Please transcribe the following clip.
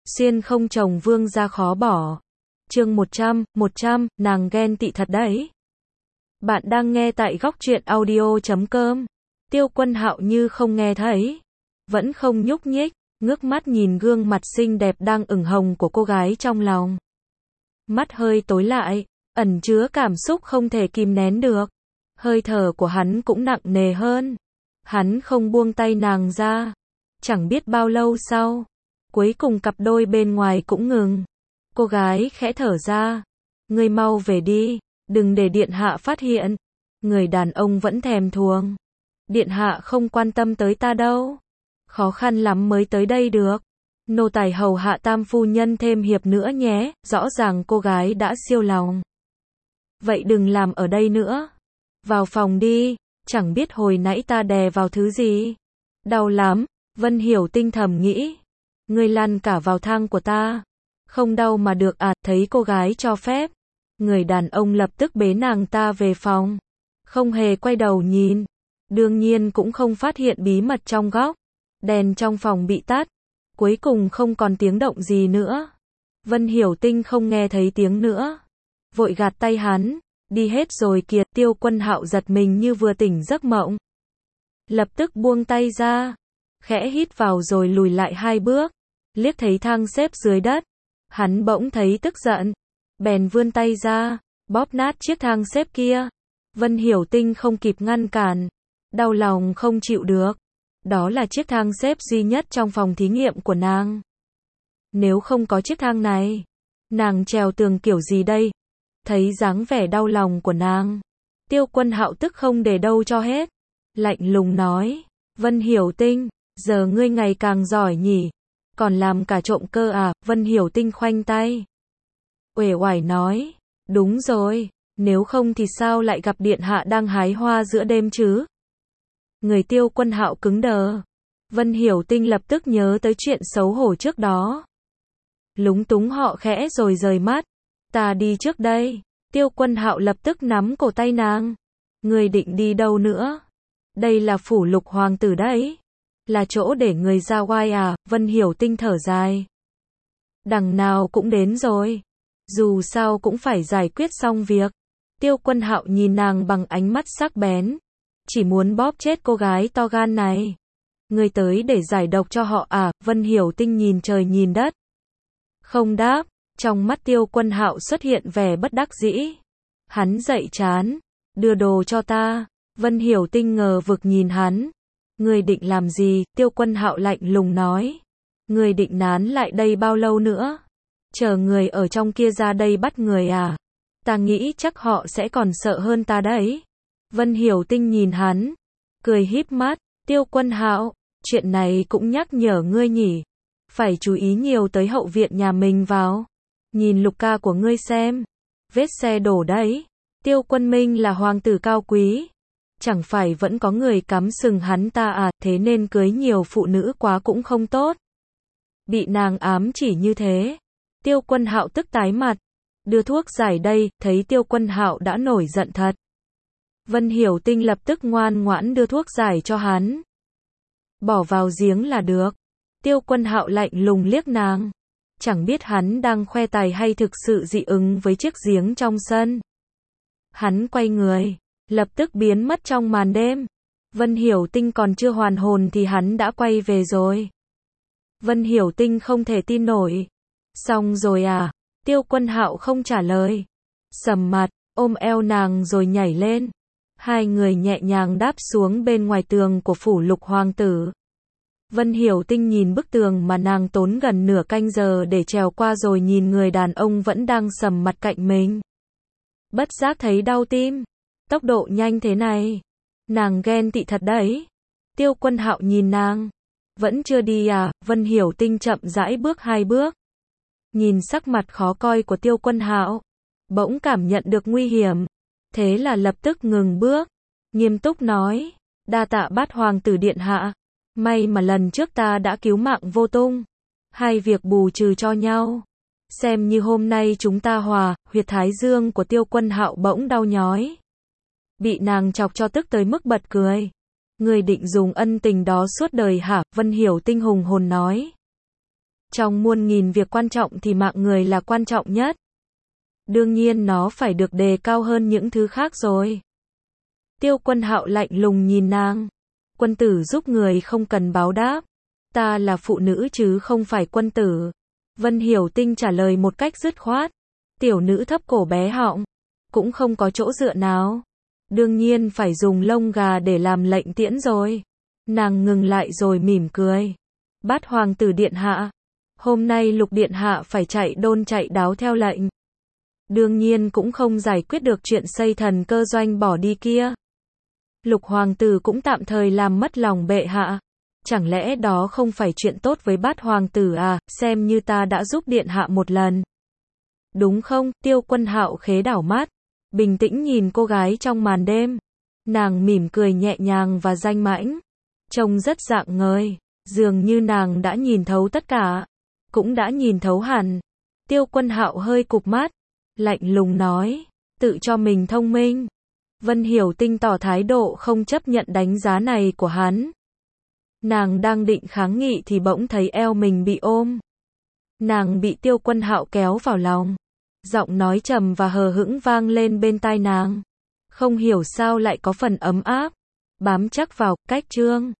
Xuyên không chồng vương gia khó bỏ. Chương 100, nàng ghen tị thật đấy. Bạn đang nghe tại góc truyện audio.com. Tiêu Quân Hạo như không nghe thấy, vẫn không nhúc nhích, ngước mắt nhìn gương mặt xinh đẹp đang ửng hồng của cô gái trong lòng. Mắt hơi tối lại, ẩn chứa cảm xúc không thể kìm nén được. Hơi thở của hắn cũng nặng nề hơn. Hắn không buông tay nàng ra. Chẳng biết bao lâu sau, cuối cùng cặp đôi bên ngoài cũng ngừng. Cô gái khẽ thở ra. Ngươi mau về đi, đừng để điện hạ phát hiện. Người đàn ông vẫn thèm thuồng. Điện hạ không quan tâm tới ta đâu. Khó khăn lắm mới tới đây được. Nô tài hầu hạ tam phu nhân thêm hiệp nữa nhé. Rõ ràng cô gái đã siêu lòng. Vậy đừng làm ở đây nữa. Vào phòng đi, chẳng biết hồi nãy ta đè vào thứ gì. Đau lắm, Vân Hiểu Tinh thầm nghĩ. Ngươi lăn cả vào thang của ta. Không đau mà được à, thấy cô gái cho phép. Người đàn ông lập tức bế nàng ta về phòng. Không hề quay đầu nhìn. Đương nhiên cũng không phát hiện bí mật trong góc. Đèn trong phòng bị tắt. Cuối cùng không còn tiếng động gì nữa. Vân Hiểu Tinh không nghe thấy tiếng nữa. Vội gạt tay hắn. Đi hết rồi kìa. Tiêu Quân Hạo giật mình như vừa tỉnh giấc mộng. Lập tức buông tay ra. Khẽ hít vào rồi lùi lại 2 bước. Liếc thấy thang xếp dưới đất. Hắn bỗng thấy tức giận. Bèn vươn tay ra. Bóp nát chiếc thang xếp kia. Vân Hiểu Tinh không kịp ngăn cản. Đau lòng không chịu được. Đó là chiếc thang xếp duy nhất trong phòng thí nghiệm của nàng. Nếu không có chiếc thang này, nàng trèo tường kiểu gì đây? Thấy dáng vẻ đau lòng của nàng, Tiêu Quân Hạo tức không để đâu cho hết. Lạnh lùng nói, Vân Hiểu Tinh, giờ ngươi ngày càng giỏi nhỉ? Còn làm cả trộm cơ à? Vân Hiểu Tinh khoanh tay. Uể oải nói, đúng rồi, nếu không thì sao lại gặp điện hạ đang hái hoa giữa đêm chứ? Người Tiêu Quân Hạo cứng đờ. Vân Hiểu Tinh lập tức nhớ tới chuyện xấu hổ trước đó. Lúng túng họ khẽ rồi rời mắt. Ta đi trước đây. Tiêu Quân Hạo lập tức nắm cổ tay nàng. Người định đi đâu nữa? Đây là phủ Lục hoàng tử đấy. Là chỗ để người ra oai à? Vân Hiểu Tinh thở dài. Đằng nào cũng đến rồi. Dù sao cũng phải giải quyết xong việc. Tiêu Quân Hạo nhìn nàng bằng ánh mắt sắc bén. Chỉ muốn bóp chết cô gái to gan này. Người tới để giải độc cho họ à? Vân Hiểu Tinh nhìn trời nhìn đất. Không đáp. Trong mắt Tiêu Quân Hạo xuất hiện vẻ bất đắc dĩ. Hắn dậy chán. Đưa đồ cho ta. Vân Hiểu Tinh ngờ vực nhìn hắn. Người định làm gì? Tiêu Quân Hạo lạnh lùng nói. Người định nán lại đây bao lâu nữa? Chờ người ở trong kia ra đây bắt người à? Ta nghĩ chắc họ sẽ còn sợ hơn ta đấy. Vân Hiểu Tinh nhìn hắn. Cười híp mắt. Tiêu Quân Hạo, chuyện này cũng nhắc nhở ngươi nhỉ. Phải chú ý nhiều tới hậu viện nhà mình vào. Nhìn Lục ca của ngươi xem. Vết xe đổ đấy. Tiêu Quân Minh là hoàng tử cao quý. Chẳng phải vẫn có người cắm sừng hắn ta à? Thế nên cưới nhiều phụ nữ quá cũng không tốt. Bị nàng ám chỉ như thế. Tiêu Quân Hạo tức tái mặt. Đưa thuốc giải đây. Thấy Tiêu Quân Hạo đã nổi giận thật. Vân Hiểu Tinh lập tức ngoan ngoãn đưa thuốc giải cho hắn. Bỏ vào giếng là được. Tiêu Quân Hạo lạnh lùng liếc nàng. Chẳng biết hắn đang khoe tài hay thực sự dị ứng với chiếc giếng trong sân. Hắn quay người, lập tức biến mất trong màn đêm. Vân Hiểu Tinh còn chưa hoàn hồn thì hắn đã quay về rồi. Vân Hiểu Tinh không thể tin nổi. Xong rồi à? Tiêu Quân Hạo không trả lời. Sầm mặt, ôm eo nàng rồi nhảy lên. Hai người nhẹ nhàng đáp xuống bên ngoài tường của phủ Lục hoàng tử. Vân Hiểu Tinh nhìn bức tường mà nàng tốn gần nửa canh giờ để trèo qua rồi nhìn người đàn ông vẫn đang sầm mặt cạnh mình. Bất giác thấy đau tim. Tốc độ nhanh thế này. Nàng ghen tị thật đấy. Tiêu Quân Hạo nhìn nàng. Vẫn chưa đi à? Vân Hiểu Tinh chậm rãi bước 2 bước. Nhìn sắc mặt khó coi của Tiêu Quân Hạo. Bỗng cảm nhận được nguy hiểm. Thế là lập tức ngừng bước. Nghiêm túc nói. Đa tạ Bát hoàng tử điện hạ. May mà lần trước ta đã cứu mạng Vô Tung. Hai việc bù trừ cho nhau. Xem như hôm nay chúng ta hòa. Huyệt thái dương của Tiêu Quân Hạo bỗng đau nhói. Bị nàng chọc cho tức tới mức bật cười. Người định dùng ân tình đó suốt đời hả? Vân Hiểu Tinh hùng hồn nói. Trong muôn nghìn việc quan trọng thì mạng người là quan trọng nhất. Đương nhiên nó phải được đề cao hơn những thứ khác rồi. Tiêu Quân Hạo lạnh lùng nhìn nàng. Quân tử giúp người không cần báo đáp. Ta là phụ nữ chứ không phải quân tử. Vân Hiểu Tinh trả lời một cách dứt khoát. Tiểu nữ thấp cổ bé họng. Cũng không có chỗ dựa nào. Đương nhiên phải dùng lông gà để làm lệnh tiễn rồi. Nàng ngừng lại rồi mỉm cười. Bát hoàng tử điện hạ. Hôm nay Lục điện hạ phải chạy đôn chạy đáo theo lệnh. Đương nhiên cũng không giải quyết được chuyện xây thần cơ doanh bỏ đi kia. Lục hoàng tử cũng tạm thời làm mất lòng bệ hạ. Chẳng lẽ đó không phải chuyện tốt với Bát hoàng tử à, xem như ta đã giúp điện hạ một lần. Đúng không? Tiêu Quân Hạo khế đảo mắt, bình tĩnh nhìn cô gái trong màn đêm. Nàng mỉm cười nhẹ nhàng và danh mãnh, trông rất rạng ngời, dường như nàng đã nhìn thấu tất cả, cũng đã nhìn thấu hẳn. Tiêu Quân Hạo hơi cụp mắt, lạnh lùng nói, tự cho mình thông minh. Vân Hiểu Tinh tỏ thái độ không chấp nhận đánh giá này của hắn. Nàng đang định kháng nghị thì bỗng thấy eo mình bị ôm. Nàng bị Tiêu Quân Hạo kéo vào lòng. Giọng nói trầm và hờ hững vang lên bên tai nàng. Không hiểu sao lại có phần ấm áp, bám chắc vào, cách chương.